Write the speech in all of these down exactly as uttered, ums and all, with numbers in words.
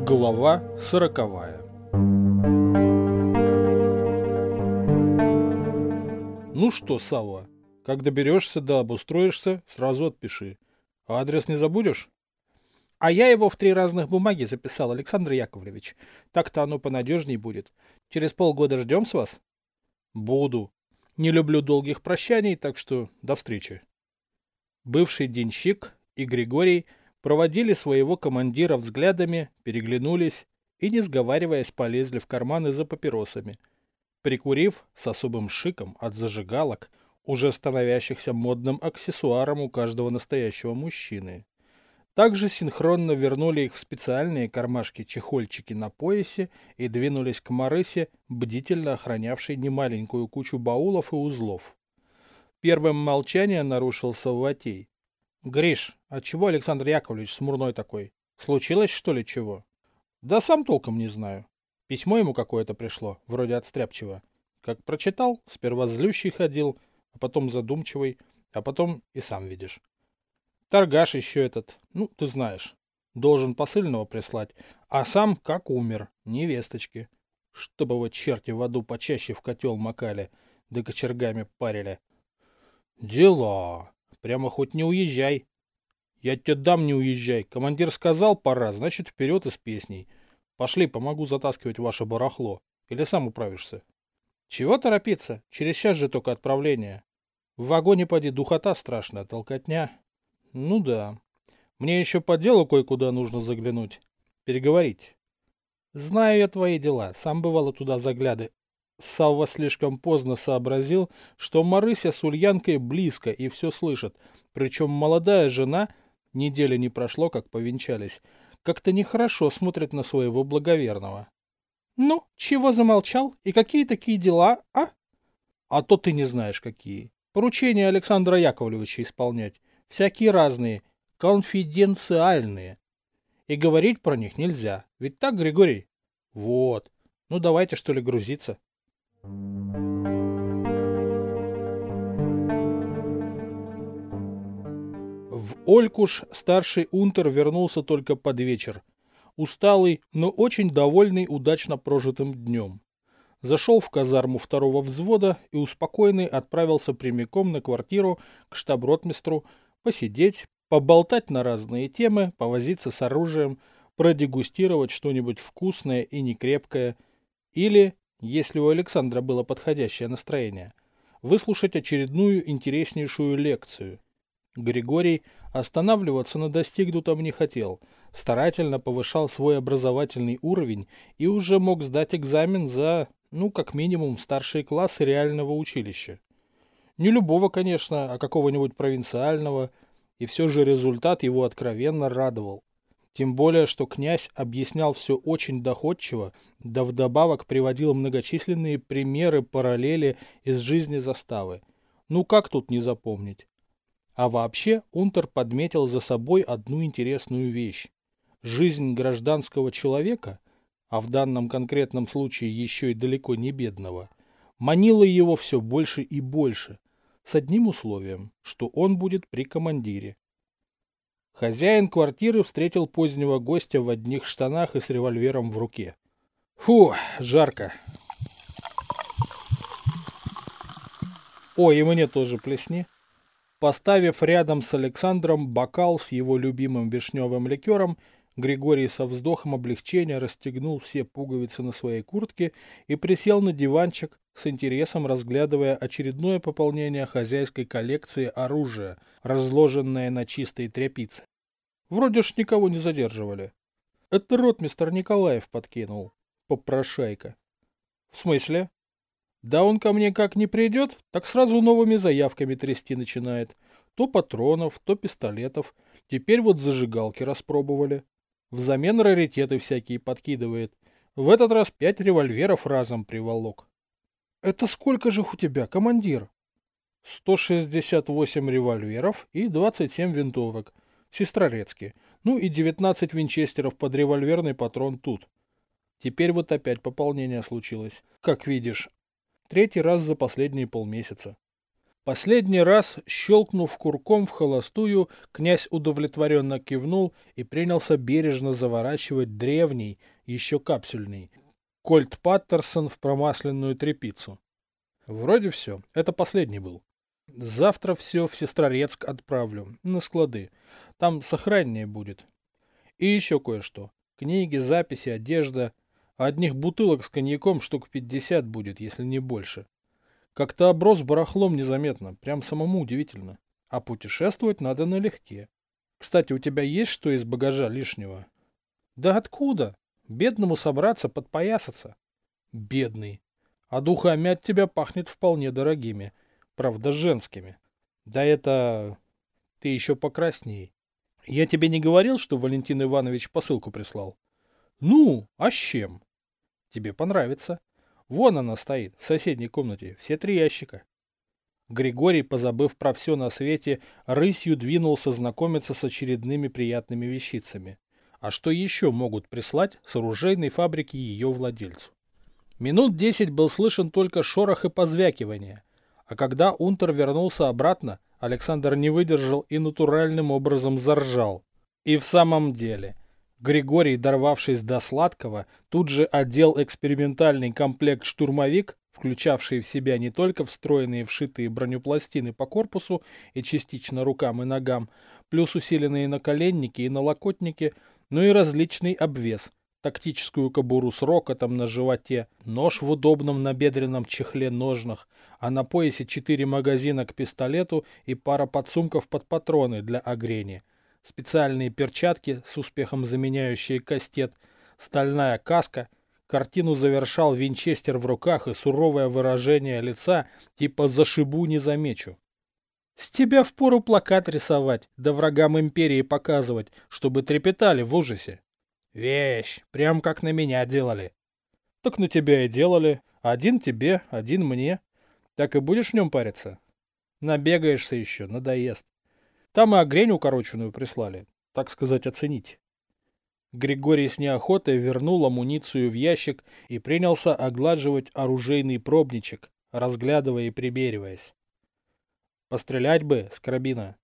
Глава сороковая. Ну что, Савва, как доберешься да обустроишься, сразу отпиши. А адрес не забудешь? А я его в три разных бумаги записал, Александр Яковлевич. Так-то оно понадежней будет. Через полгода ждем с вас? Буду. Не люблю долгих прощаний, так что до встречи. Бывший денщик и Григорий проводили своего командира взглядами, переглянулись и, не сговариваясь, полезли в карманы за папиросами. Прикурив с особым шиком от зажигалок, уже становящихся модным аксессуаром у каждого настоящего мужчины. Также синхронно вернули их в специальные кармашки-чехольчики на поясе и двинулись к Марысе, бдительно охранявшей немаленькую кучу баулов и узлов. Первым молчание нарушил Савватей. — Гриш, а чего Александр Яковлевич смурной такой? Случилось, что ли, чего? — Да сам толком не знаю. Письмо ему какое-то пришло, вроде от Стряпчего. Как прочитал, сперва злющий ходил, а потом задумчивый, а потом и сам видишь. Торгаш еще этот, ну, ты знаешь, должен посыльного прислать, а сам как умер, невесточки. Чтобы его черти в аду почаще в котел макали, да кочергами парили. Дела. Прямо хоть не уезжай. Я тебе дам, не уезжай. Командир сказал, пора, значит, вперед и с песней. Пошли, помогу затаскивать ваше барахло. Или сам управишься? Чего торопиться? Через час же только отправление. В вагоне, поди, духота страшная, толкотня. Ну да. Мне еще по делу кое-куда нужно заглянуть. Переговорить. Знаю я твои дела. Сам бывало туда загляды. Савва слишком поздно сообразил, что Марыся с Ульянкой близко и все слышит. Причем молодая жена, недели не прошло, как повенчались, как-то нехорошо смотрит на своего благоверного. Ну, чего замолчал? И какие такие дела, а? А то ты не знаешь, какие. Поручения Александра Яковлевича исполнять. Всякие разные, конфиденциальные. И говорить про них нельзя. Ведь так, Григорий? Вот. Ну давайте, что ли, грузиться. В Олькуш старший унтер вернулся только под вечер. Усталый, но очень довольный удачно прожитым днем. Зашел в казарму второго взвода и успокоенный отправился прямиком на квартиру к штаб-ротмистру посидеть, поболтать на разные темы, повозиться с оружием, продегустировать что-нибудь вкусное и некрепкое или, если у Александра было подходящее настроение, выслушать очередную интереснейшую лекцию. Григорий останавливаться на достигнутом не хотел, старательно повышал свой образовательный уровень и уже мог сдать экзамен за, ну, как минимум, старшие классы реального училища. Не любого, конечно, а какого-нибудь провинциального, и все же результат его откровенно радовал. Тем более, что князь объяснял все очень доходчиво, да вдобавок приводил многочисленные примеры параллели из жизни заставы. Ну как тут не запомнить? А вообще унтер подметил за собой одну интересную вещь. Жизнь гражданского человека, а в данном конкретном случае еще и далеко не бедного, манила его все больше и больше, с одним условием, что он будет при командире. Хозяин квартиры встретил позднего гостя в одних штанах и с револьвером в руке. Фу, жарко. Ой, и мне тоже плесни. Поставив рядом с Александром бокал с его любимым вишневым ликером, Григорий со вздохом облегчения расстегнул все пуговицы на своей куртке и присел на диванчик, с интересом разглядывая очередное пополнение хозяйской коллекции оружия, разложенное на чистой тряпице. Вроде ж никого не задерживали. Это ротмистр Николаев подкинул. Попрошайка. В смысле? Да он ко мне как не придет, так сразу новыми заявками трясти начинает. То патронов, то пистолетов. Теперь вот зажигалки распробовали. Взамен раритеты всякие подкидывает. В этот раз пять револьверов разом приволок. Это сколько же у тебя, командир? сто шестьдесят восемь револьверов и двадцать семь винтовок. Сестрорецкие. Ну и девятнадцать винчестеров под револьверный патрон тут. Теперь вот опять пополнение случилось. Как видишь, третий раз за последние полмесяца. Последний раз, щелкнув курком в холостую, князь удовлетворенно кивнул и принялся бережно заворачивать древний, еще капсюльный, Кольт Паттерсон в промасленную тряпицу. Вроде все. Это последний был. Завтра все в Сестрорецк отправлю, на склады. Там сохраннее будет. И еще кое-что. Книги, записи, одежда. Одних бутылок с коньяком штук пятьдесят будет, если не больше. Как-то оброс барахлом незаметно, прям самому удивительно. А путешествовать надо налегке. Кстати, у тебя есть что из багажа лишнего? Да откуда? Бедному собраться, подпоясаться. Бедный. А духами от тебя пахнет вполне дорогими. Правда, женскими. Да это... Ты еще покрасней. Я тебе не говорил, что Валентин Иванович посылку прислал? Ну, а с чем? Тебе понравится. Вон она стоит, в соседней комнате, все три ящика. Григорий, позабыв про все на свете, рысью двинулся знакомиться с очередными приятными вещицами. А что еще могут прислать с оружейной фабрики ее владельцу? Минут десять был слышен только шорох и позвякивание. А когда Унтер вернулся обратно, Александр не выдержал и натуральным образом заржал. И в самом деле... Григорий, дорвавшись до сладкого, тут же одел экспериментальный комплект «Штурмовик», включавший в себя не только встроенные вшитые бронепластины по корпусу и частично рукам и ногам, плюс усиленные наколенники и налокотники, но и различный обвес, тактическую кобуру с рокотом на животе, нож в удобном набедренном чехле ножнах, а на поясе четыре магазина к пистолету и пара подсумков под патроны для огрени. Специальные перчатки, с успехом заменяющие кастет, стальная каска. Картину завершал винчестер в руках и суровое выражение лица, типа «зашибу, не замечу». С тебя впору плакат рисовать, да врагам империи показывать, чтобы трепетали в ужасе. Вещь, прям как на меня делали. Так на тебя и делали. Один тебе, один мне. Так и будешь в нем париться? Набегаешься еще, надоест. Там и огрень укороченную прислали, так сказать, оценить. Григорий с неохотой вернул амуницию в ящик и принялся оглаживать оружейный пробничек, разглядывая и примериваясь. Пострелять бы с карабина.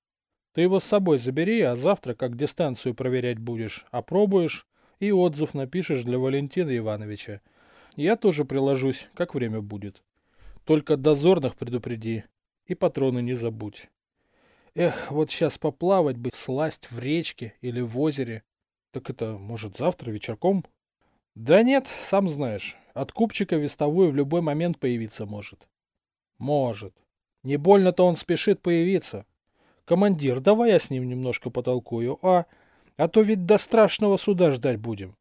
Ты его с собой забери, а завтра, как дистанцию проверять будешь, опробуешь и отзыв напишешь для Валентина Ивановича. Я тоже приложусь, как время будет. Только дозорных предупреди и патроны не забудь. Эх, вот сейчас поплавать бы, сласть в речке или в озере. Так это, может, завтра вечерком? Да нет, сам знаешь, от купчика вестовой в любой момент появиться может. Может. Не больно-то он спешит появиться. Командир, давай я с ним немножко потолкую, а? А то ведь до страшного суда ждать будем.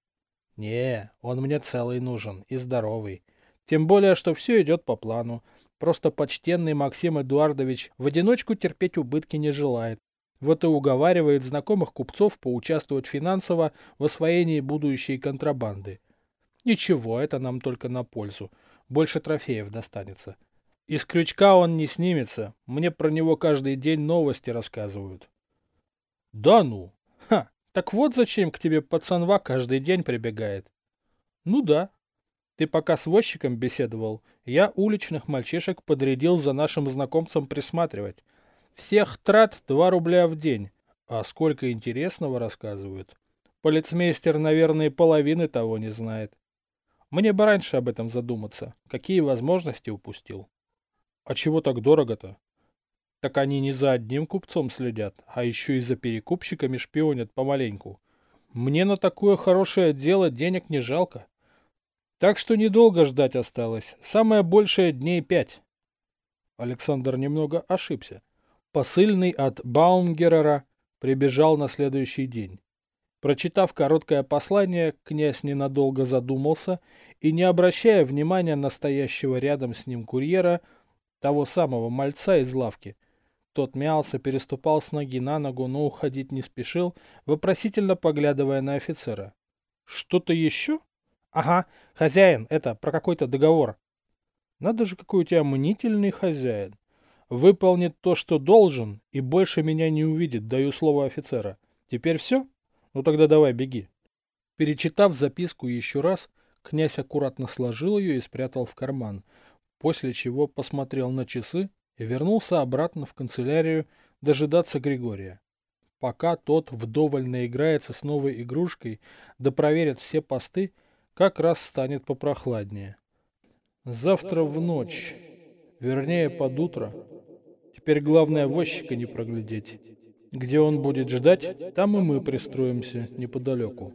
Не, он мне целый нужен и здоровый. Тем более, что все идет по плану. Просто почтенный Максим Эдуардович в одиночку терпеть убытки не желает. Вот и уговаривает знакомых купцов поучаствовать финансово в освоении будущей контрабанды. Ничего, это нам только на пользу. Больше трофеев достанется. Из крючка он не снимется. Мне про него каждый день новости рассказывают. Да ну? Ха, так вот зачем к тебе пацанва каждый день прибегает. Ну да. Ты пока с возчиком беседовал, я уличных мальчишек подрядил за нашим знакомцем присматривать. Всех трат два рубля в день. А сколько интересного рассказывают. Полицмейстер, наверное, половины того не знает. Мне бы раньше об этом задуматься. Какие возможности упустил. А чего так дорого-то? Так они не за одним купцом следят, а еще и за перекупщиками шпионят помаленьку. Мне на такое хорошее дело денег не жалко. Так что недолго ждать осталось. Самое большее дней пять. Александр немного ошибся. Посыльный от Баумгерера прибежал на следующий день. Прочитав короткое послание, князь ненадолго задумался и, не обращая внимания на стоящего рядом с ним курьера, того самого мальца из лавки, тот мялся, переступал с ноги на ногу, но уходить не спешил, вопросительно поглядывая на офицера. «Что-то еще?» «Ага, хозяин, это, про какой-то договор». «Надо же, какой у тебя мнительный хозяин. Выполнит то, что должен, и больше меня не увидит, даю слово офицера. Теперь все? Ну тогда давай, беги». Перечитав записку еще раз, князь аккуратно сложил ее и спрятал в карман, после чего посмотрел на часы и вернулся обратно в канцелярию дожидаться Григория. Пока тот вдоволь наиграется с новой игрушкой, да проверит все посты, как раз станет попрохладнее. Завтра в ночь, вернее под утро. Теперь главное возчика не проглядеть. Где он будет ждать, там и мы пристроимся неподалеку.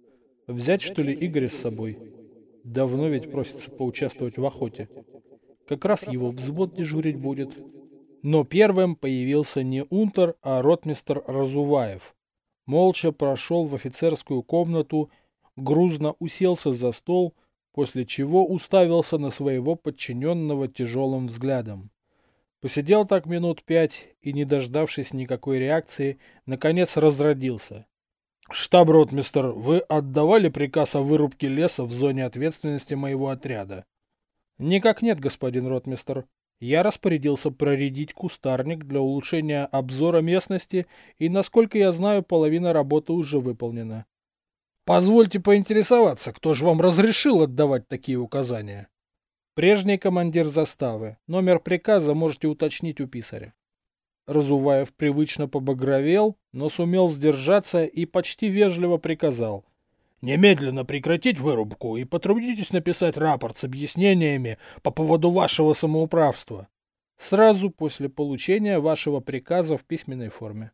Взять, что ли, Игоря с собой? Давно ведь просится поучаствовать в охоте. Как раз его взвод дежурить будет. Но первым появился не унтер, а ротмистр Разуваев. Молча прошел в офицерскую комнату, грузно уселся за стол, после чего уставился на своего подчиненного тяжелым взглядом. Посидел так минут пять и, не дождавшись никакой реакции, наконец разродился. «Штаб-ротмистр, вы отдавали приказ о вырубке леса в зоне ответственности моего отряда?» «Никак нет, господин ротмистр. Я распорядился проредить кустарник для улучшения обзора местности, и, насколько я знаю, половина работы уже выполнена». «Позвольте поинтересоваться, кто же вам разрешил отдавать такие указания?» «Прежний командир заставы. Номер приказа можете уточнить у писаря». Разуваев привычно побагровел, но сумел сдержаться и почти вежливо приказал: «Немедленно прекратить вырубку и потрудитесь написать рапорт с объяснениями по поводу вашего самоуправства. Сразу после получения вашего приказа в письменной форме».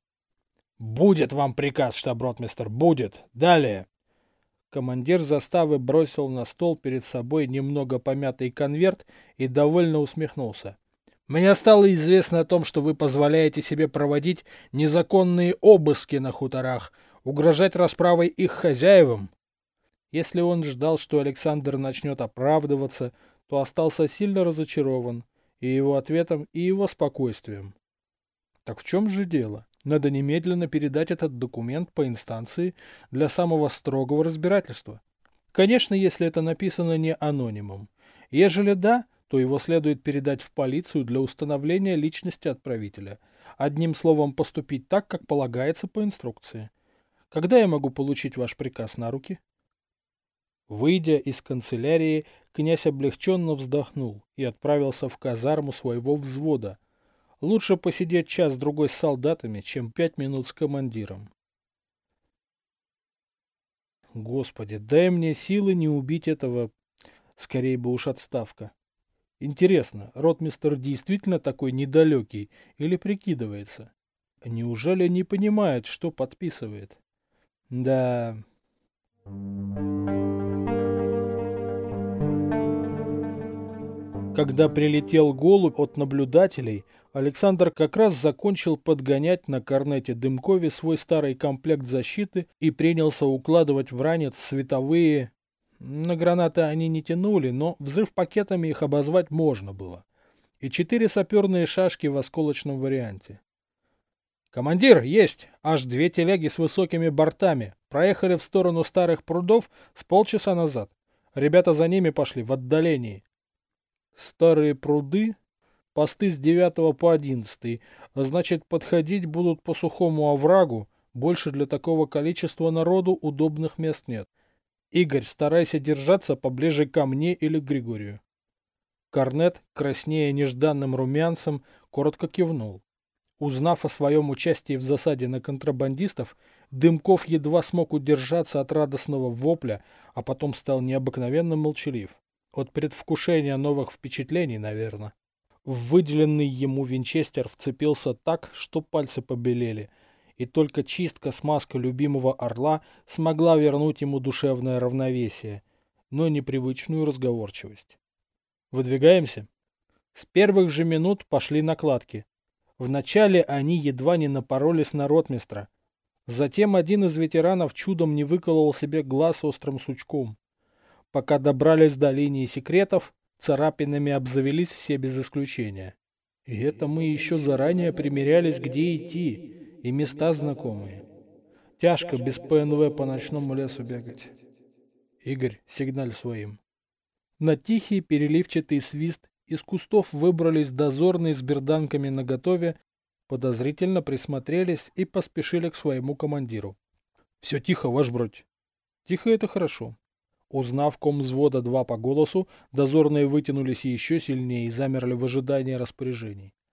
«Будет вам приказ, штаб-ротмистр, будет. Далее». Командир заставы бросил на стол перед собой немного помятый конверт и довольно усмехнулся. «Мне стало известно о том, что вы позволяете себе проводить незаконные обыски на хуторах, угрожать расправой их хозяевам». Если он ждал, что Александр начнет оправдываться, то остался сильно разочарован и его ответом, и его спокойствием. Так в чем же дело? Надо немедленно передать этот документ по инстанции для самого строгого разбирательства. Конечно, если это написано не анонимом. Ежели да, то его следует передать в полицию для установления личности отправителя. Одним словом, поступить так, как полагается по инструкции. Когда я могу получить ваш приказ на руки? Выйдя из канцелярии, князь облегченно вздохнул и отправился в казарму своего взвода. Лучше посидеть час-другой с солдатами, чем пять минут с командиром. Господи, дай мне силы не убить этого... Скорее бы уж отставка. Интересно, ротмистр действительно такой недалекий или прикидывается? Неужели не понимает, что подписывает? Да... Когда прилетел голубь от наблюдателей, Александр как раз закончил подгонять на корнете Дымкове свой старый комплект защиты и принялся укладывать в ранец световые... На гранаты они не тянули, но взрыв пакетами их обозвать можно было. И четыре саперные шашки в осколочном варианте. «Командир, есть! Аж две телеги с высокими бортами. Проехали в сторону старых прудов с полчаса назад. Ребята за ними пошли в отдалении». Старые пруды, посты с девятого по одиннадцатый, значит, подходить будут по сухому оврагу, больше для такого количества народу удобных мест нет. Игорь, старайся держаться поближе ко мне или к Григорию. Корнет, краснея нежданным румянцем, коротко кивнул. Узнав о своем участии в засаде на контрабандистов, Дымков едва смог удержаться от радостного вопля, а потом стал необыкновенно молчалив. От предвкушения новых впечатлений, наверное. В выделенный ему винчестер вцепился так, что пальцы побелели, и только чистка-смазка любимого орла смогла вернуть ему душевное равновесие, но непривычную разговорчивость. Выдвигаемся? С первых же минут пошли накладки. Вначале они едва не напоролись на ротмистра. Затем один из ветеранов чудом не выколол себе глаз острым сучком. Пока добрались до линии секретов, царапинами обзавелись все без исключения. И это мы еще заранее примерялись, где идти, и места знакомые. Тяжко без ПНВ по ночному лесу бегать. Игорь, сигналь своим. На тихий переливчатый свист из кустов выбрались дозорные с берданками наготове, подозрительно присмотрелись и поспешили к своему командиру. Все тихо, ваш бродь. Тихо — это хорошо. Узнав ком взвода два по голосу, дозорные вытянулись еще сильнее и замерли в ожидании распоряжений.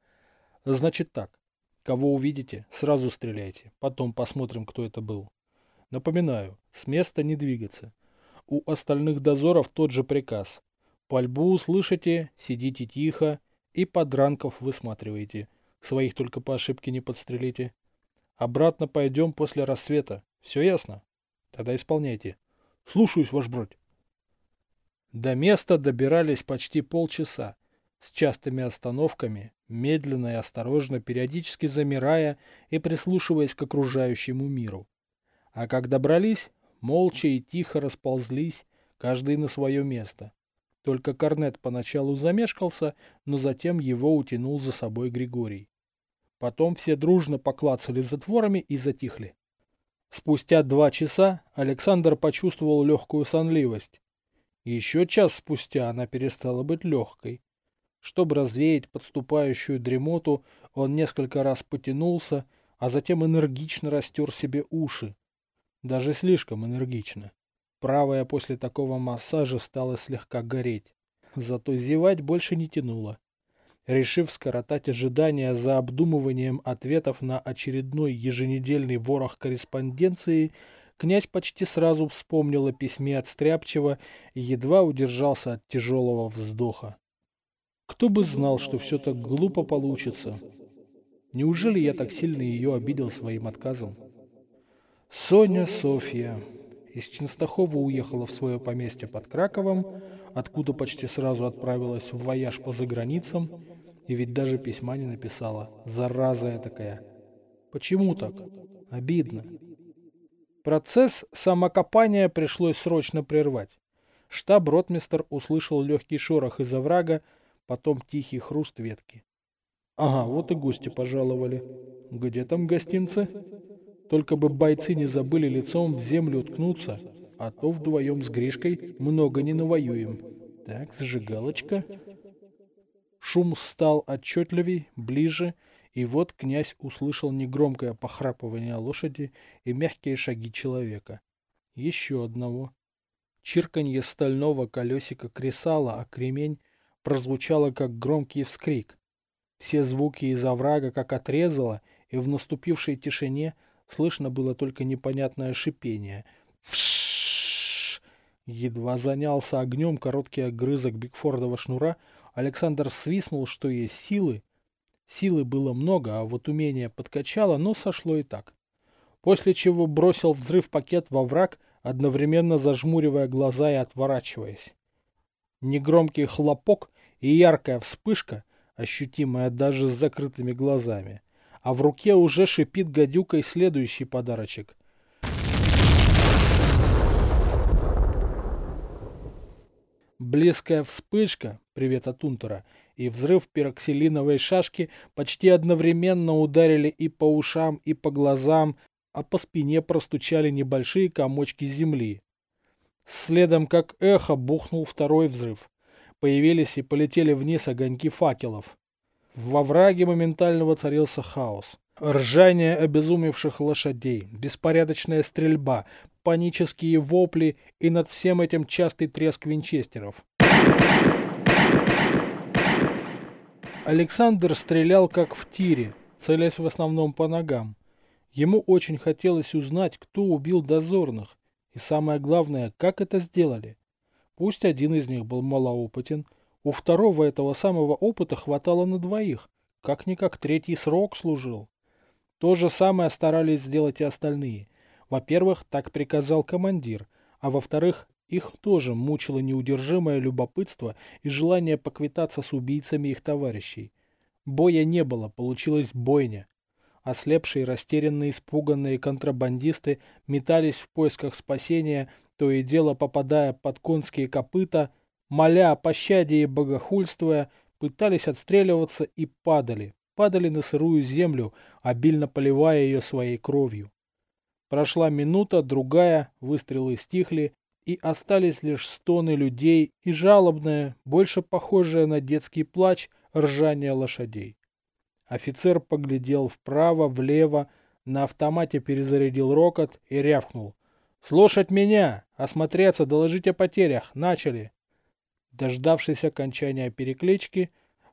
Значит так. Кого увидите, сразу стреляйте. Потом посмотрим, кто это был. Напоминаю, с места не двигаться. У остальных дозоров тот же приказ. Пальбу услышите, сидите тихо и подранков высматривайте. Своих только по ошибке не подстрелите. Обратно пойдем после рассвета. Все ясно? Тогда исполняйте. Слушаюсь, ваш брат. До места добирались почти полчаса, с частыми остановками, медленно и осторожно, периодически замирая и прислушиваясь к окружающему миру. А как добрались, молча и тихо расползлись, каждый на свое место. Только Корнет поначалу замешкался, но затем его утянул за собой Григорий. Потом все дружно поклацали затворами и затихли. Спустя два часа Александр почувствовал легкую сонливость. Еще час спустя она перестала быть легкой. Чтобы развеять подступающую дремоту, он несколько раз потянулся, а затем энергично растер себе уши. Даже слишком энергично. Правая после такого массажа стала слегка гореть. Зато зевать больше не тянуло. Решив скоротать ожидания за обдумыванием ответов на очередной еженедельный ворох корреспонденции, князь почти сразу вспомнил о письме от Стряпчего и едва удержался от тяжелого вздоха. Кто бы знал, что все так глупо получится. Неужели я так сильно ее обидел своим отказом? Соня Софья из Ченстахова уехала в свое поместье под Краковом, откуда почти сразу отправилась в вояж по заграницам, и ведь даже письма не написала. Зараза этакая. Почему так? Обидно. Процесс самокопания пришлось срочно прервать. Штаб-ротмистр услышал легкий шорох из оврага, потом тихий хруст ветки. Ага, вот и гости пожаловали. Где там гостинцы? Только бы бойцы не забыли лицом в землю уткнуться, а то вдвоем с Гришкой много не навоюем. Так, зажигалочка. Шум стал отчетливей, ближе, и вот князь услышал негромкое похрапывание лошади и мягкие шаги человека. Еще одного. Чирканье стального колесика кресала о кремень прозвучало, как громкий вскрик. Все звуки из оврага как отрезало, и в наступившей тишине слышно было только непонятное шипение. Вшшш! Едва занялся огнем короткий огрызок Бигфордова шнура, Александр свистнул, что есть силы. Силы было много, а вот умение подкачало, но сошло и так. После чего бросил взрыв-пакет во враг, одновременно зажмуривая глаза и отворачиваясь. Негромкий хлопок и яркая вспышка, ощутимая даже с закрытыми глазами. А в руке уже шипит гадюкой следующий подарочек. Близкая вспышка, привет от Унтера, и взрыв пероксилиновой шашки почти одновременно ударили и по ушам, и по глазам, а по спине простучали небольшие комочки земли. Следом, как эхо, бухнул второй взрыв. Появились и полетели вниз огоньки факелов. В овраге моментально воцарился хаос. Ржание обезумевших лошадей, беспорядочная стрельба, панические вопли и над всем этим частый треск винчестеров. Александр стрелял как в тире, целясь в основном по ногам. Ему очень хотелось узнать, кто убил дозорных, и самое главное, как это сделали. Пусть один из них был малоопытен, у второго этого самого опыта хватало на двоих, как-никак третий срок служил. То же самое старались сделать и остальные. Во-первых, так приказал командир, а во-вторых, их тоже мучило неудержимое любопытство и желание поквитаться с убийцами их товарищей. Боя не было, получилась бойня. Ослепшие, растерянные, испуганные контрабандисты метались в поисках спасения, то и дело попадая под конские копыта, моля о пощаде и богохульствуя, пытались отстреливаться и падали, падали на сырую землю, обильно поливая ее своей кровью. Прошла минута, другая, выстрелы стихли, и остались лишь стоны людей и жалобное, больше похожее на детский плач, ржание лошадей. Офицер поглядел вправо, влево, на автомате перезарядил рокот и рявкнул. «Слушать меня! Осмотреться, доложить о потерях! Начали!» Дождавшись окончания переклички,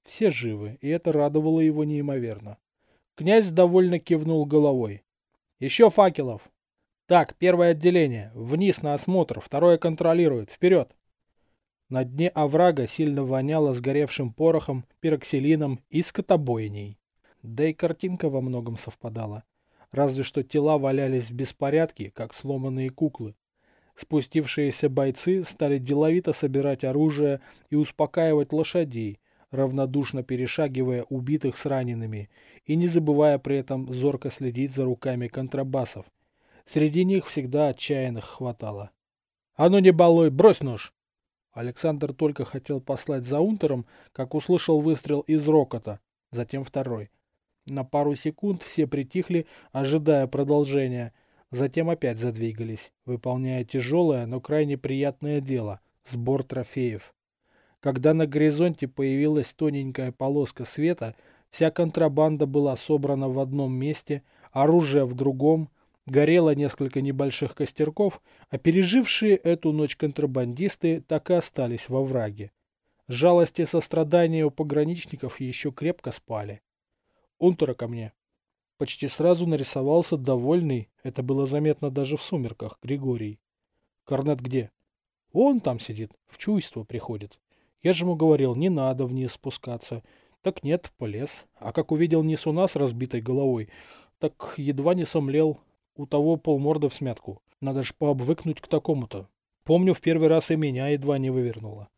Все живы, и это радовало его неимоверно. Князь довольно кивнул головой. Еще факелов. Так, первое отделение. Вниз на осмотр, второе контролирует. Вперед. На дне оврага сильно воняло сгоревшим порохом, пироксилином и скотобойней. Да и картинка во многом совпадала. Разве что тела валялись в беспорядке, как сломанные куклы. Спустившиеся бойцы стали деловито собирать оружие и успокаивать лошадей, равнодушно перешагивая убитых с ранеными и не забывая при этом зорко следить за руками контрабасов. Среди них всегда отчаянных хватало. «А ну не балуй, брось нож!» Александр только хотел послать за унтером, как услышал выстрел из рокота, затем второй. На пару секунд все притихли, ожидая продолжения, затем опять задвигались, выполняя тяжелое, но крайне приятное дело – сбор трофеев. Когда на горизонте появилась тоненькая полоска света, вся контрабанда была собрана в одном месте, оружие в другом, горело несколько небольших костерков, а пережившие эту ночь контрабандисты так и остались во враге. Жалость и сострадание у пограничников еще крепко спали. «Унтера ко мне!» Почти сразу нарисовался довольный, это было заметно даже в сумерках, Григорий. «Корнет где?» «Он там сидит, в чуйство приходит. Я же ему говорил, не надо вниз спускаться. Так нет, полез. А как увидел несуна с разбитой головой, так едва не сомлел. У того полморда в смятку. Надо ж пообвыкнуть к такому-то. Помню, в первый раз и меня едва не вывернуло».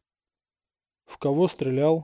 «В кого стрелял?»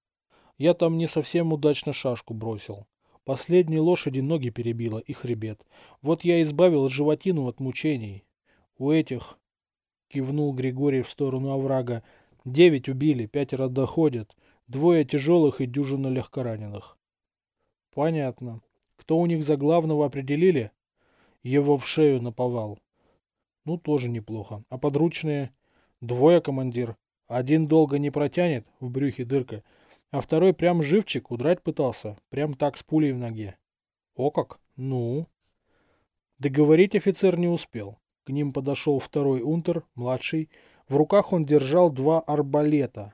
«Я там не совсем удачно шашку бросил. Последней лошади ноги перебило и хребет. Вот я избавил животину от мучений. У этих...» — кивнул Григорий в сторону оврага. «Девять убили, пятеро доходят. Двое тяжелых и дюжина легкораненых». «Понятно. Кто у них за главного определили?» «Его в шею наповал». «Ну, тоже неплохо. А подручные?» «Двое, командир. Один долго не протянет, в брюхе дырка, а второй прям живчик, удрать пытался, прям так с пулей в ноге». «О как? Ну?» Договорить офицер не успел. К ним подошел второй унтер, младший. В руках он держал два арбалета.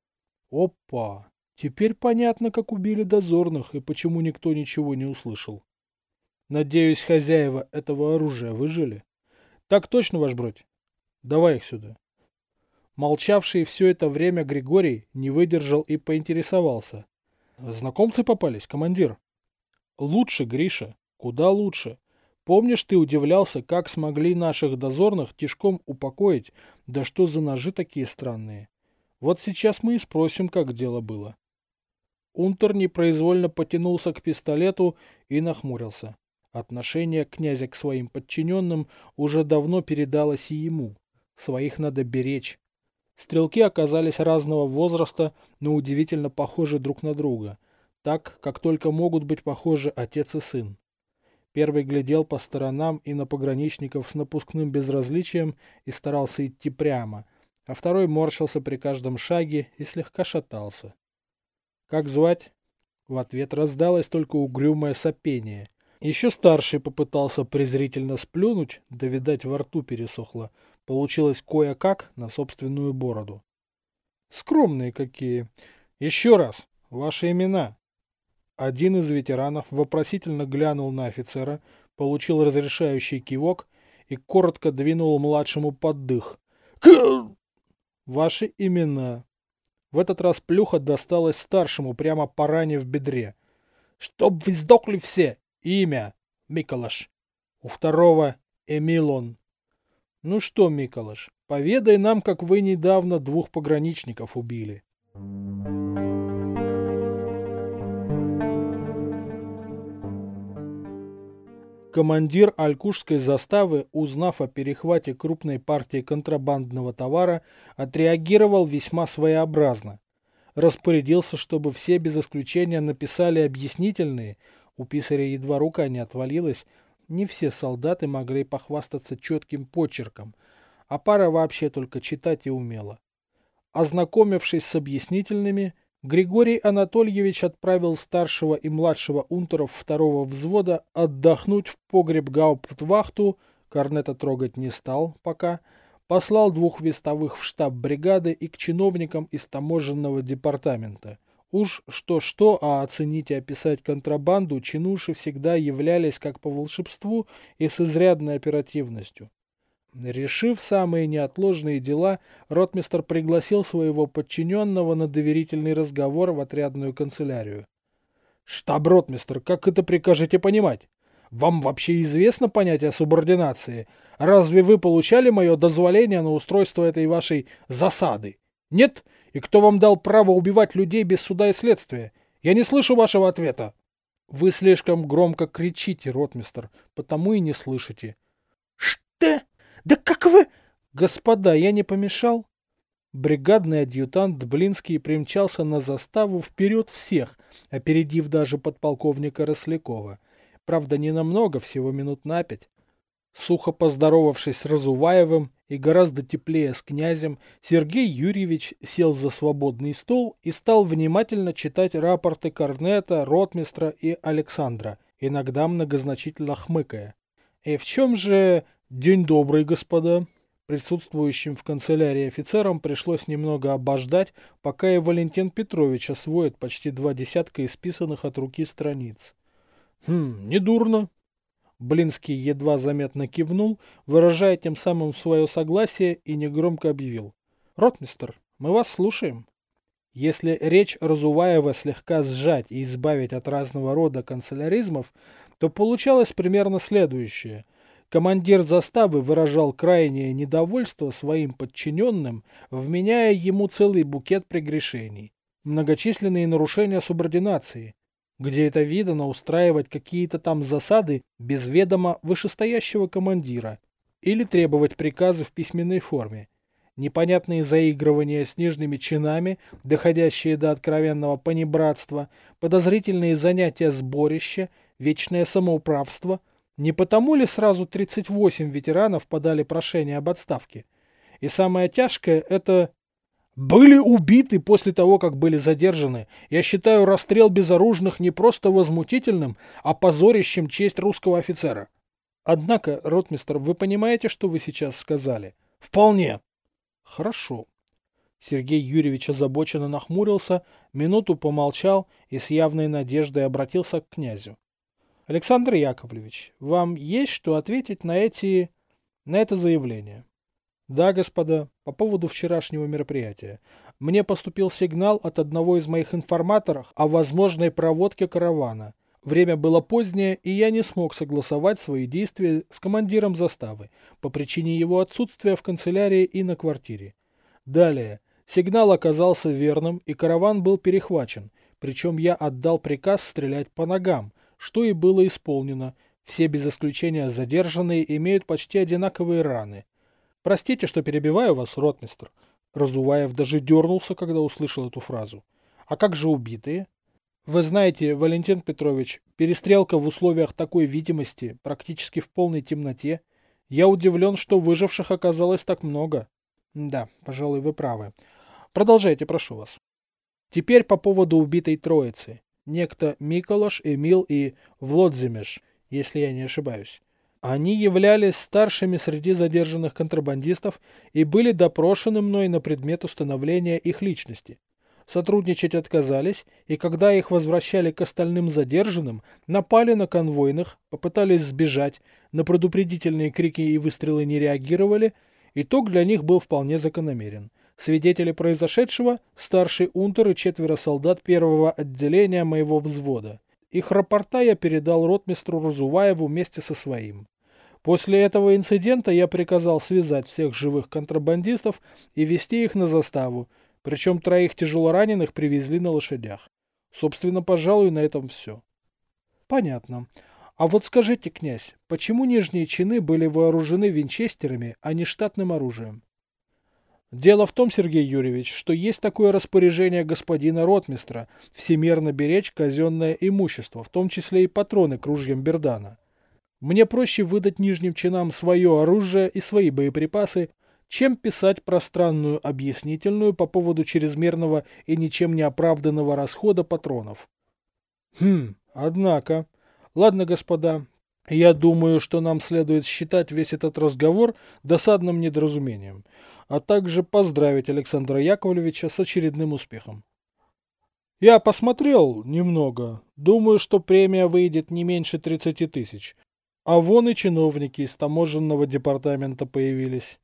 «Опа! Теперь понятно, как убили дозорных и почему никто ничего не услышал. Надеюсь, хозяева этого оружия выжили?» «Так точно, ваш бродь. Давай их сюда». Молчавший все это время Григорий не выдержал и поинтересовался. «Знакомцы попались, командир?» «Лучше, Гриша, куда лучше. Помнишь, ты удивлялся, как смогли наших дозорных тишком упокоить? Да что за ножи такие странные? Вот сейчас мы и спросим, как дело было». Унтер непроизвольно потянулся к пистолету и нахмурился. Отношение князя к своим подчиненным уже давно передалось и ему. Своих надо беречь. Стрелки оказались разного возраста, но удивительно похожи друг на друга, так, как только могут быть похожи отец и сын. Первый глядел по сторонам и на пограничников с напускным безразличием и старался идти прямо, а второй морщился при каждом шаге и слегка шатался. «Как звать?» В ответ раздалось только угрюмое сопение. Еще старший попытался презрительно сплюнуть, да, видать, во рту пересохло. Получилось кое-как на собственную бороду. «Скромные какие. Еще раз, ваши имена». Один из ветеранов вопросительно глянул на офицера, получил разрешающий кивок и коротко двинул младшему под дых. «Ваши имена». В этот раз плюха досталась старшему прямо по ране в бедре. «Чтоб вы сдохли все! Имя! Миколаш». У второго Эмилон. «Ну что, Миколаш, поведай нам, как вы недавно двух пограничников убили». Командир алькушской заставы, узнав о перехвате крупной партии контрабандного товара, отреагировал весьма своеобразно. Распорядился, чтобы все без исключения написали объяснительные. У писаря едва рука не отвалилась. Не все солдаты могли похвастаться четким почерком, а пара вообще только читать и умела. Ознакомившись с объяснительными, Григорий Анатольевич отправил старшего и младшего унтеров второго взвода отдохнуть в погреб гауптвахту, корнета трогать не стал пока, послал двух вестовых в штаб бригады и к чиновникам из таможенного департамента. Уж что-что, а оценить и описать контрабанду чинуши всегда являлись как по волшебству и с изрядной оперативностью. Решив самые неотложные дела, ротмистр пригласил своего подчиненного на доверительный разговор в отрядную канцелярию. «Штаб-ротмистр, как это прикажете понимать? Вам вообще известно понятие субординации? Разве вы получали мое дозволение на устройство этой вашей засады? Нет? И кто вам дал право убивать людей без суда и следствия? Я не слышу вашего ответа». «Вы слишком громко кричите, ротмистр, потому и не слышите». «Что? Да как вы...» «Господа, я не помешал?» Бригадный адъютант Блинский примчался на заставу вперед всех, опередив даже подполковника Рослякова. Правда, не намного, всего минут на пять. Сухо поздоровавшись с Разуваевым и гораздо теплее с князем, Сергей Юрьевич сел за свободный стол и стал внимательно читать рапорты корнета, ротмистра и Александра, иногда многозначительно хмыкая. «И в чем же... День добрый, господа!» Присутствующим в канцелярии офицерам пришлось немного обождать, пока и Валентин Петрович освоит почти два десятка исписанных от руки страниц. «Хм, недурно». Блинский едва заметно кивнул, выражая тем самым свое согласие, и негромко объявил. «Ротмистр, мы вас слушаем». Если речь Разуваева слегка сжать и избавить от разного рода канцеляризмов, то получалось примерно следующее. Командир заставы выражал крайнее недовольство своим подчиненным, вменяя ему целый букет прегрешений. Многочисленные нарушения субординации. Где это видано устраивать какие-то там засады без ведома вышестоящего командира или требовать приказы в письменной форме. Непонятные заигрывания с нижними чинами, доходящие до откровенного понебратства, подозрительные занятия сборища, вечное самоуправство. Не потому ли сразу тридцать восемь ветеранов подали прошение об отставке? И самое тяжкое – это... Были убиты после того, как были задержаны. Я считаю расстрел безоружных не просто возмутительным, а позорящим честь русского офицера. Однако, ротмистр, вы понимаете, что вы сейчас сказали? Вполне. Хорошо. Сергей Юрьевич озабоченно нахмурился, минуту помолчал и с явной надеждой обратился к князю. Александр Яковлевич, вам есть что ответить на эти... на это заявление? Да, господа, по поводу вчерашнего мероприятия. Мне поступил сигнал от одного из моих информаторов о возможной проводке каравана. Время было позднее, и я не смог согласовать свои действия с командиром заставы по причине его отсутствия в канцелярии и на квартире. Далее. Сигнал оказался верным, и караван был перехвачен, причем я отдал приказ стрелять по ногам, что и было исполнено. Все без исключения задержанные имеют почти одинаковые раны. Простите, что перебиваю вас, ротмистр. Разуваев даже дернулся, когда услышал эту фразу. А как же убитые? Вы знаете, Валентин Петрович, перестрелка в условиях такой видимости, практически в полной темноте. Я удивлен, что выживших оказалось так много. Да, пожалуй, вы правы. Продолжайте, прошу вас. Теперь по поводу убитой троицы. Некто Миколаш, Эмил и Влодзимеш, если я не ошибаюсь. Они являлись старшими среди задержанных контрабандистов и были допрошены мной на предмет установления их личности. Сотрудничать отказались, и когда их возвращали к остальным задержанным, напали на конвойных, попытались сбежать, на предупредительные крики и выстрелы не реагировали, итог для них был вполне закономерен. Свидетели произошедшего – старший унтер и четверо солдат первого отделения моего взвода. Их рапорта я передал ротмистру Разуваеву вместе со своим. После этого инцидента я приказал связать всех живых контрабандистов и везти их на заставу, причем троих тяжелораненых привезли на лошадях. Собственно, пожалуй, на этом все. Понятно. А вот скажите, князь, почему нижние чины были вооружены винчестерами, а не штатным оружием? Дело в том, Сергей Юрьевич, что есть такое распоряжение господина ротмистра всемерно беречь казенное имущество, в том числе и патроны к ружьям Бердана. Мне проще выдать нижним чинам свое оружие и свои боеприпасы, чем писать пространную объяснительную по поводу чрезмерного и ничем не оправданного расхода патронов. Хм, однако. Ладно, господа, я думаю, что нам следует считать весь этот разговор досадным недоразумением, а также поздравить Александра Яковлевича с очередным успехом. Я посмотрел немного. Думаю, что премия выйдет не меньше тридцати тысяч. А вон и чиновники из таможенного департамента появились.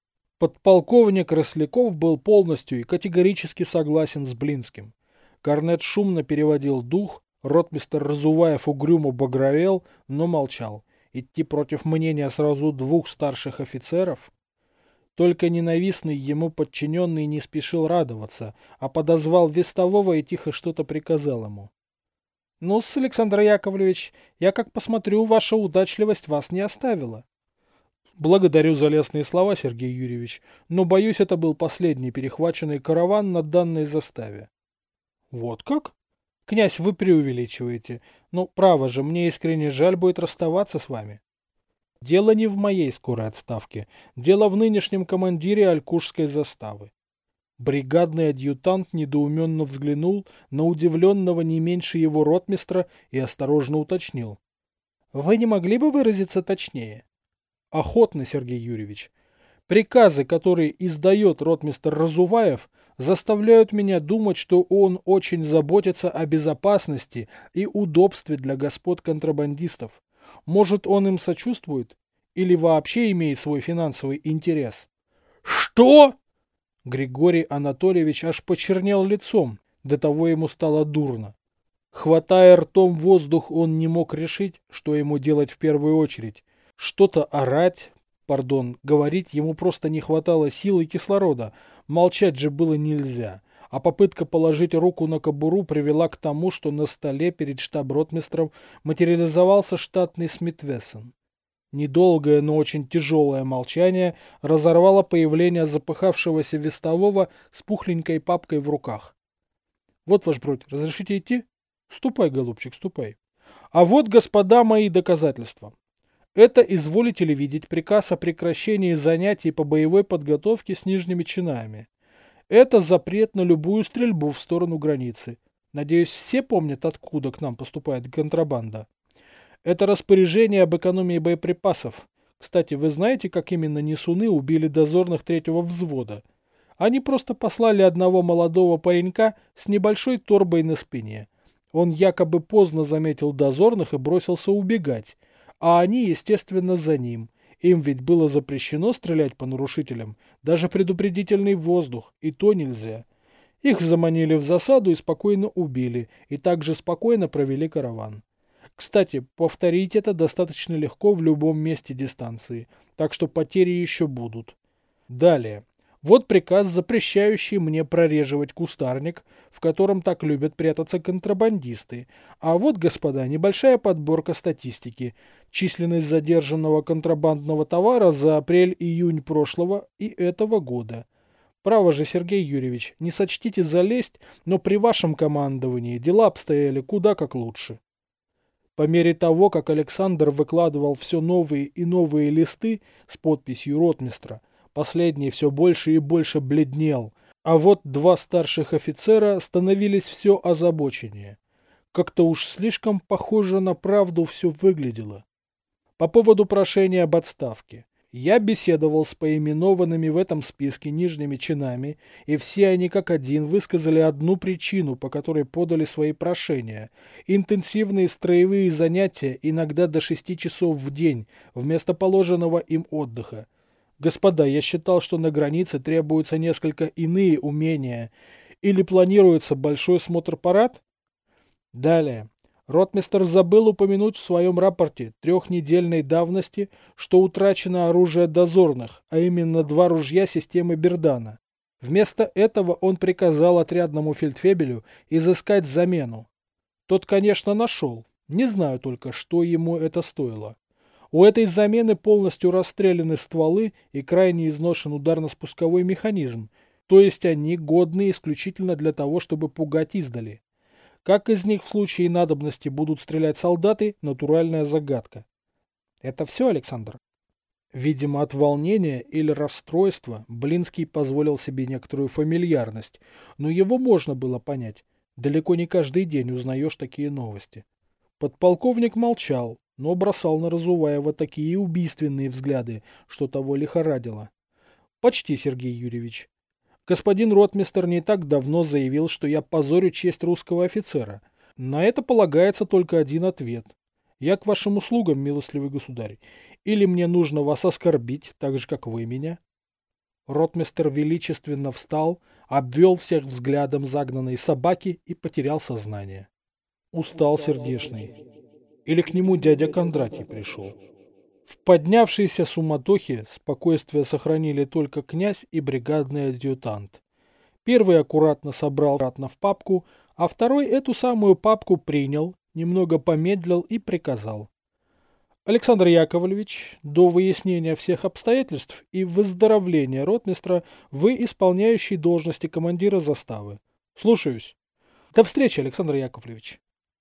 Подполковник Росляков был полностью и категорически согласен с Блинским. Корнет шумно переводил дух, ротмистр Разуваев угрюмо багровел, но молчал. Идти против мнения сразу двух старших офицеров? Только ненавистный ему подчиненный не спешил радоваться, а подозвал вестового и тихо что-то приказал ему. «Ну-с, Александр Яковлевич, я как посмотрю, ваша удачливость вас не оставила». «Благодарю за лестные слова, Сергей Юрьевич, но, боюсь, это был последний перехваченный караван на данной заставе». «Вот как? Князь, вы преувеличиваете. Ну, право же, мне искренне жаль будет расставаться с вами». «Дело не в моей скорой отставке. Дело в нынешнем командире Алькушской заставы». Бригадный адъютант недоуменно взглянул на удивленного не меньше его ротмистра и осторожно уточнил. «Вы не могли бы выразиться точнее?» «Охотно, Сергей Юрьевич. Приказы, которые издает ротмистр Разуваев, заставляют меня думать, что он очень заботится о безопасности и удобстве для господ контрабандистов. Может, он им сочувствует? Или вообще имеет свой финансовый интерес?» «Что?» Григорий Анатольевич аж почернел лицом, до того ему стало дурно. Хватая ртом воздух, он не мог решить, что ему делать в первую очередь. Что-то орать, пардон, говорить ему просто не хватало сил и кислорода, молчать же было нельзя. А попытка положить руку на кобуру привела к тому, что на столе перед штаб-ротмистром материализовался штатный Смит-Вессон. Недолгое, но очень тяжелое молчание разорвало появление запыхавшегося вестового с пухленькой папкой в руках. «Вот, ваш бродь, разрешите идти?» «Ступай, голубчик, ступай. А вот, господа, мои доказательства. Это, изволите ли видеть, приказ о прекращении занятий по боевой подготовке с нижними чинами. Это запрет на любую стрельбу в сторону границы. Надеюсь, все помнят, откуда к нам поступает контрабанда. Это распоряжение об экономии боеприпасов. Кстати, вы знаете, как именно несуны убили дозорных третьего взвода? Они просто послали одного молодого паренька с небольшой торбой на спине. Он якобы поздно заметил дозорных и бросился убегать, а они, естественно, за ним. Им ведь было запрещено стрелять по нарушителям, даже предупредительный воздух, и то нельзя. Их заманили в засаду и спокойно убили, и также спокойно провели караван. Кстати, повторить это достаточно легко в любом месте дистанции, так что потери еще будут. Далее. Вот приказ, запрещающий мне прореживать кустарник, в котором так любят прятаться контрабандисты. А вот, господа, небольшая подборка статистики. Численность задержанного контрабандного товара за апрель-июнь прошлого и этого года. Право же, Сергей Юрьевич, не сочтите за лесть, но при вашем командовании дела обстояли куда как лучше. По мере того, как Александр выкладывал все новые и новые листы с подписью ротмистра, последний все больше и больше бледнел, а вот два старших офицера становились все озабоченнее. Как-то уж слишком похоже на правду все выглядело. По поводу прошения об отставке. Я беседовал с поименованными в этом списке нижними чинами, и все они как один высказали одну причину, по которой подали свои прошения. Интенсивные строевые занятия, иногда до шести часов в день, вместо положенного им отдыха. Господа, я считал, что на границе требуются несколько иные умения. Или планируется большой смотр-парад? Далее. Ротмистр забыл упомянуть в своем рапорте трехнедельной давности, что утрачено оружие дозорных, а именно два ружья системы Бердана. Вместо этого он приказал отрядному фельдфебелю изыскать замену. Тот, конечно, нашел. Не знаю только, что ему это стоило. У этой замены полностью расстреляны стволы и крайне изношен ударно-спусковой механизм, то есть они годны исключительно для того, чтобы пугать издали. Как из них в случае надобности будут стрелять солдаты – натуральная загадка. Это все, Александр? Видимо, от волнения или расстройства Блинский позволил себе некоторую фамильярность, но его можно было понять. Далеко не каждый день узнаешь такие новости. Подполковник молчал, но бросал на Разуваева такие убийственные взгляды, что того лихорадило. Почти, Сергей Юрьевич. Господин ротмистр не так давно заявил, что я позорю честь русского офицера. На это полагается только один ответ. Я к вашим услугам, милостливый государь. Или мне нужно вас оскорбить, так же, как вы меня? Ротмистр величественно встал, обвел всех взглядом загнанной собаки и потерял сознание. Устал сердешный. Или к нему дядя Кондратий пришел. В поднявшейся суматохе спокойствие сохранили только князь и бригадный адъютант. Первый аккуратно собрал обратно в папку, а второй эту самую папку принял, немного помедлил и приказал. Александр Яковлевич, до выяснения всех обстоятельств и выздоровления ротмистра вы исполняющий должности командира заставы. Слушаюсь. До встречи, Александр Яковлевич.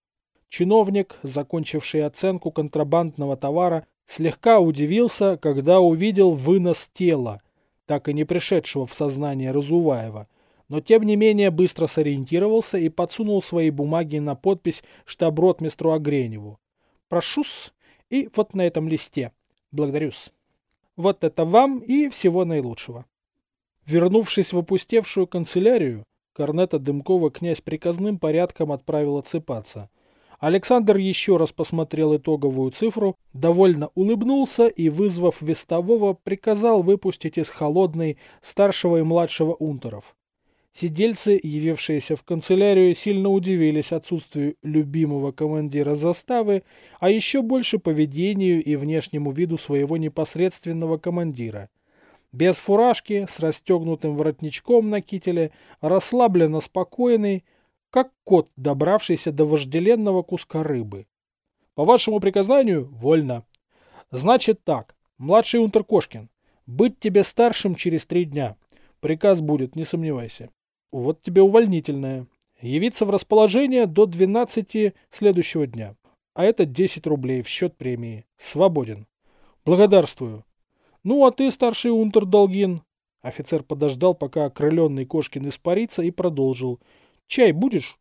Чиновник, закончивший оценку контрабандного товара, слегка удивился, когда увидел вынос тела, так и не пришедшего в сознание Разуваева, но тем не менее быстро сориентировался и подсунул свои бумаги на подпись штаб-ротмистру Огреневу. Прошу-с, и вот на этом листе. Благодарю-с. Вот это вам и всего наилучшего. Вернувшись в опустевшую канцелярию, корнета Дымкова князь приказным порядком отправил отсыпаться. Александр еще раз посмотрел итоговую цифру, довольно улыбнулся и, вызвав вестового, приказал выпустить из холодной старшего и младшего унтеров. Сидельцы, явившиеся в канцелярию, сильно удивились отсутствию любимого командира заставы, а еще больше поведению и внешнему виду своего непосредственного командира. Без фуражки, с расстегнутым воротничком на кителе, расслабленно спокойный, как кот, добравшийся до вожделенного куска рыбы. По вашему приказанию, вольно. Значит так, младший унтер Кошкин, быть тебе старшим через три дня. Приказ будет, не сомневайся. Вот тебе увольнительное. Явиться в расположение до двенадцати следующего дня. А это десять рублей в счет премии. Свободен. Благодарствую. Ну, а ты, старший унтер Долгин. Офицер подождал, пока окрыленный Кошкин испарится, и продолжил. Чай будешь?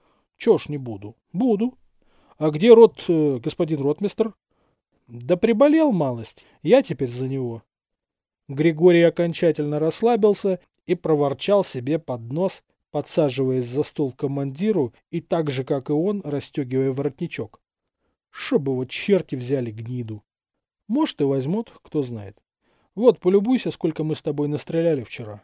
Чё ж не буду. Буду. А где рот, э, господин ротмистр? Да приболел малость. Я теперь за него. Григорий окончательно расслабился и проворчал себе под нос, подсаживаясь за стол к командиру и так же, как и он, расстегивая воротничок. Чтоб его черти взяли гниду. Может и возьмут, кто знает. Вот, полюбуйся, сколько мы с тобой настреляли вчера.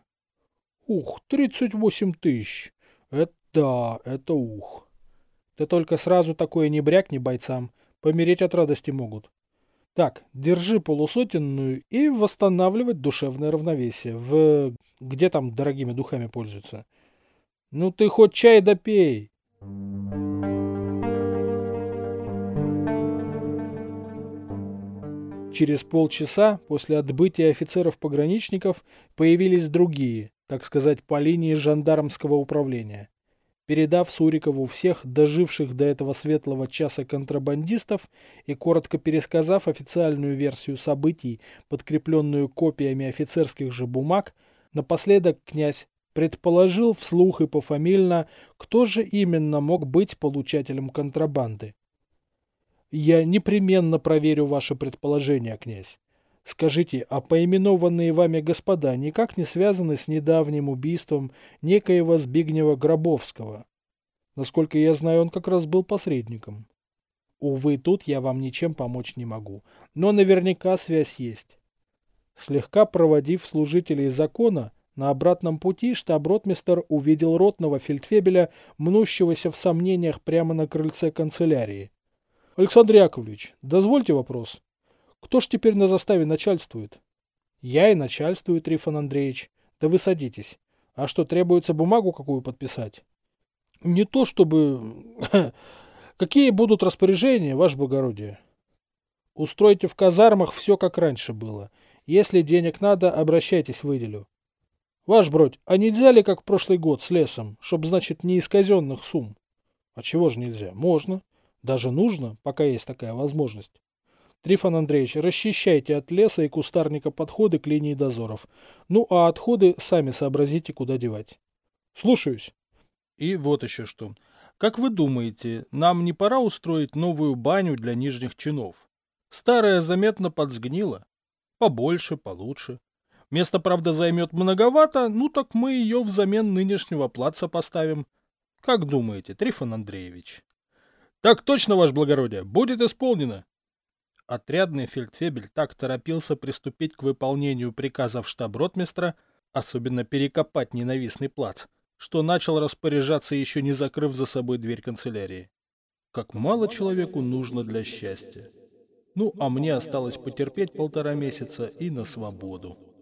Ух, тридцать восемь тысяч. Это да, это ух. Ты только сразу такое не брякни бойцам, помереть от радости могут. Так, держи полусотенную и восстанавливать душевное равновесие. В... Где там дорогими духами пользуются? Ну ты хоть чай допей. Через полчаса после отбытия офицеров-пограничников появились другие, так сказать, по линии жандармского управления. Передав Сурикову всех доживших до этого светлого часа контрабандистов и коротко пересказав официальную версию событий, подкрепленную копиями офицерских же бумаг, напоследок князь предположил вслух и пофамильно, кто же именно мог быть получателем контрабанды. «Я непременно проверю ваше предположение, князь. Скажите, а поименованные вами господа никак не связаны с недавним убийством некоего Збигнева Гробовского? Насколько я знаю, он как раз был посредником. Увы, тут я вам ничем помочь не могу, но наверняка связь есть». Слегка проводив служителей закона, на обратном пути штаб-ротмистр увидел ротного фельдфебеля, мнущегося в сомнениях прямо на крыльце канцелярии. «Александр Яковлевич, дозвольте вопрос. Кто ж теперь на заставе начальствует?» «Я и начальствую, Трифон Андреевич. Да вы садитесь. А что, требуется бумагу какую подписать?» «Не то чтобы... Какие будут распоряжения, ваше благородие?» «Устройте в казармах все, как раньше было. Если денег надо, обращайтесь, выделю». «Ваш бродь, а нельзя ли, как в прошлый год, с лесом, чтоб, значит, не из казенных сумм?» «А чего же нельзя? Можно. Даже нужно, пока есть такая возможность. Трифон Андреевич, расчищайте от леса и кустарника подходы к линии дозоров. Ну, а отходы сами сообразите, куда девать». «Слушаюсь». «И вот еще что. Как вы думаете, нам не пора устроить новую баню для нижних чинов? Старая заметно подсгнила. Побольше, получше. Место, правда, займет многовато, ну так мы ее взамен нынешнего плаца поставим. Как думаете, Трифон Андреевич? Так точно, ваше благородие, будет исполнено. Отрядный фельдфебель так торопился приступить к выполнению приказов штаб-ротмистра, особенно перекопать ненавистный плац, что начал распоряжаться, еще не закрыв за собой дверь канцелярии. Как мало человеку нужно для счастья. Ну, а мне осталось потерпеть полтора месяца и на свободу.